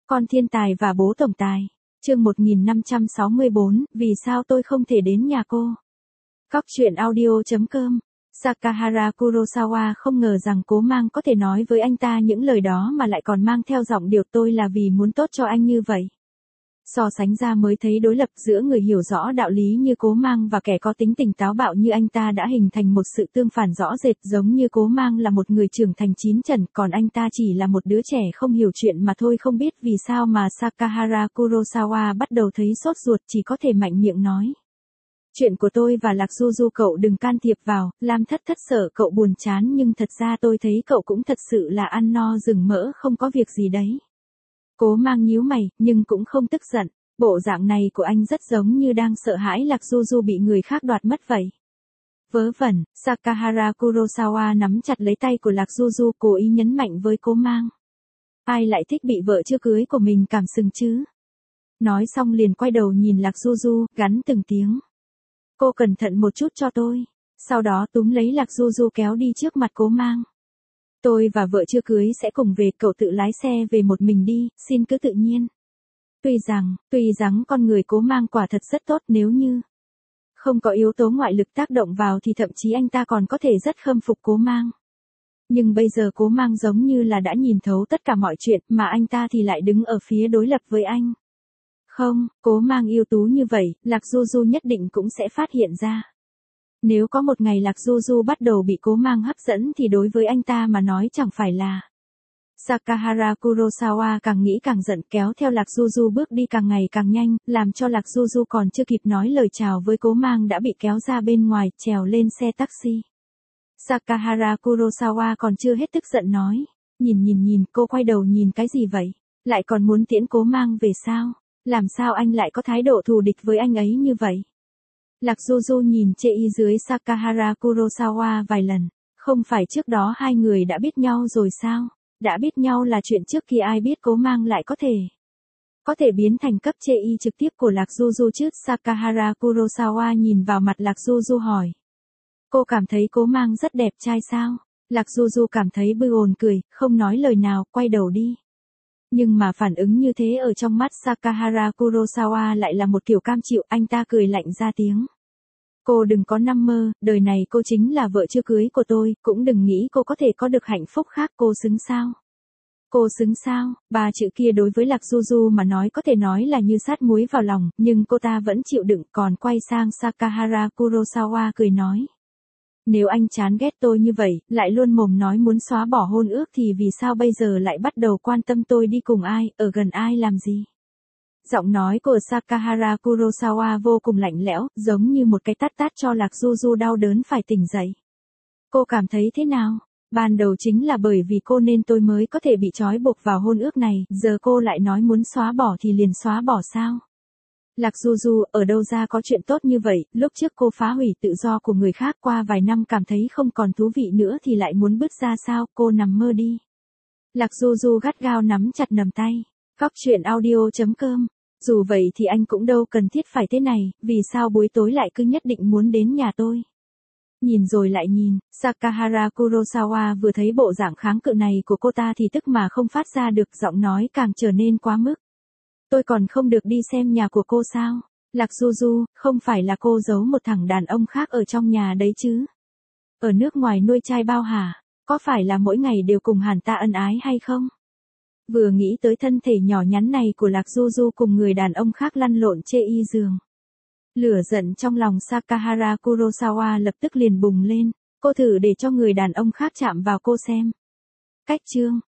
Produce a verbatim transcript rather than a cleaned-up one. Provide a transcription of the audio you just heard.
Con thiên tài và bố tổng tài. Chương một nghìn năm trăm sáu mươi bốn, vì sao tôi không thể đến nhà cô? Cóc truyện audio chấm com. Sakahara Kurosawa không ngờ rằng Cố Mang có thể nói với anh ta những lời đó mà lại còn mang theo giọng điệu tôi là vì muốn tốt cho anh như vậy. So sánh ra mới thấy đối lập giữa người hiểu rõ đạo lý như Cố Mang và kẻ có tính tình táo bạo như anh ta đã hình thành một sự tương phản rõ rệt, giống như Cố Mang là một người trưởng thành chín chắn, còn anh ta chỉ là một đứa trẻ không hiểu chuyện mà thôi. Không biết vì sao mà Sakahara Kurosawa bắt đầu thấy sốt ruột, chỉ có thể mạnh miệng nói. Chuyện của tôi và Lạc Du Du cậu đừng can thiệp vào, Lam Thất Thất sợ cậu buồn chán nhưng thật ra tôi thấy cậu cũng thật sự là ăn no rừng mỡ không có việc gì đấy. Cố Mang nhíu mày, nhưng cũng không tức giận. Bộ dạng này của anh rất giống như đang sợ hãi Lạc Du Du bị người khác đoạt mất vậy. Vớ vẩn, Sakahara Kurosawa nắm chặt lấy tay của Lạc Du Du, cố ý nhấn mạnh với Cố Mang. Ai lại thích bị vợ chưa cưới của mình cảm sừng chứ? Nói xong liền quay đầu nhìn Lạc Du Du, gắn từng tiếng. Cô cẩn thận một chút cho tôi. Sau đó túm lấy Lạc Du Du kéo đi trước mặt Cố Mang. Tôi và vợ chưa cưới sẽ cùng về, cậu tự lái xe về một mình đi, xin cứ tự nhiên. Tuy rằng, tuy rằng con người Cố Mang quả thật rất tốt, nếu như không có yếu tố ngoại lực tác động vào thì thậm chí anh ta còn có thể rất khâm phục Cố Mang. Nhưng bây giờ Cố Mang giống như là đã nhìn thấu tất cả mọi chuyện, mà anh ta thì lại đứng ở phía đối lập với anh. Không, Cố Mang ưu tú như vậy, Lạc Du Du nhất định cũng sẽ phát hiện ra. Nếu có một ngày Lạc Du Du bắt đầu bị Cố Mang hấp dẫn thì đối với anh ta mà nói chẳng phải là... Sakahara Kurosawa càng nghĩ càng giận, kéo theo Lạc Du Du bước đi càng ngày càng nhanh, làm cho Lạc Du Du còn chưa kịp nói lời chào với Cố Mang đã bị kéo ra bên ngoài, trèo lên xe taxi. Sakahara Kurosawa còn chưa hết tức giận nói. Nhìn nhìn nhìn, cô quay đầu nhìn cái gì vậy? Lại còn muốn tiễn Cố Mang về sao? Làm sao anh lại có thái độ thù địch với anh ấy như vậy? Lạc Du Du nhìn chê y dưới Sakahara Kurosawa vài lần. Không phải trước đó hai người đã biết nhau rồi sao? Đã biết nhau là chuyện trước kia, ai biết Cố Mang lại có thể có thể biến thành cấp chê y trực tiếp của Lạc Du Du chứ? Sakahara Kurosawa nhìn vào mặt Lạc Du Du hỏi. Cô cảm thấy Cố Mang rất đẹp trai sao? Lạc Du Du cảm thấy bư ồn cười, không nói lời nào, quay đầu đi. Nhưng mà phản ứng như thế ở trong mắt Sakahara Kurosawa lại là một kiểu cam chịu, anh ta cười lạnh ra tiếng. Cô đừng có nằm mơ, đời này cô chính là vợ chưa cưới của tôi, cũng đừng nghĩ cô có thể có được hạnh phúc khác, cô xứng sao? Cô xứng sao? Ba chữ kia đối với Lạc Du Du mà nói có thể nói là như sát muối vào lòng, nhưng cô ta vẫn chịu đựng, còn quay sang Sakahara Kurosawa cười nói. Nếu anh chán ghét tôi như vậy, lại luôn mồm nói muốn xóa bỏ hôn ước thì vì sao bây giờ lại bắt đầu quan tâm tôi đi cùng ai, ở gần ai làm gì? Giọng nói của Sakahara Kurosawa vô cùng lạnh lẽo, giống như một cái tát tát cho Lạc Du Du đau đớn phải tỉnh dậy. Cô cảm thấy thế nào? Ban đầu chính là bởi vì cô nên tôi mới có thể bị trói buộc vào hôn ước này, giờ cô lại nói muốn xóa bỏ thì liền xóa bỏ sao? Lạc Du Du, ở đâu ra có chuyện tốt như vậy, lúc trước cô phá hủy tự do của người khác, qua vài năm cảm thấy không còn thú vị nữa thì lại muốn bứt ra sao, cô nằm mơ đi. Lạc Du Du gắt gao nắm chặt nắm tay. Cóc truyện audio chấm com. Dù vậy thì anh cũng đâu cần thiết phải thế này, vì sao buổi tối lại cứ nhất định muốn đến nhà tôi? Nhìn rồi lại nhìn, Sakahara Kurosawa vừa thấy bộ dạng kháng cự này của cô ta thì tức mà không phát ra được, giọng nói càng trở nên quá mức. Tôi còn không được đi xem nhà của cô sao? Lạc Du Du, không phải là cô giấu một thằng đàn ông khác ở trong nhà đấy chứ? Ở nước ngoài nuôi trai bao hả? Có phải là mỗi ngày đều cùng hắn ta ân ái hay không? Vừa nghĩ tới thân thể nhỏ nhắn này của Lạc Du Du cùng người đàn ông khác lăn lộn chê y giường. Lửa giận trong lòng Sakahara Kurosawa lập tức liền bùng lên. Cô thử để cho người đàn ông khác chạm vào cô xem. Cách chương.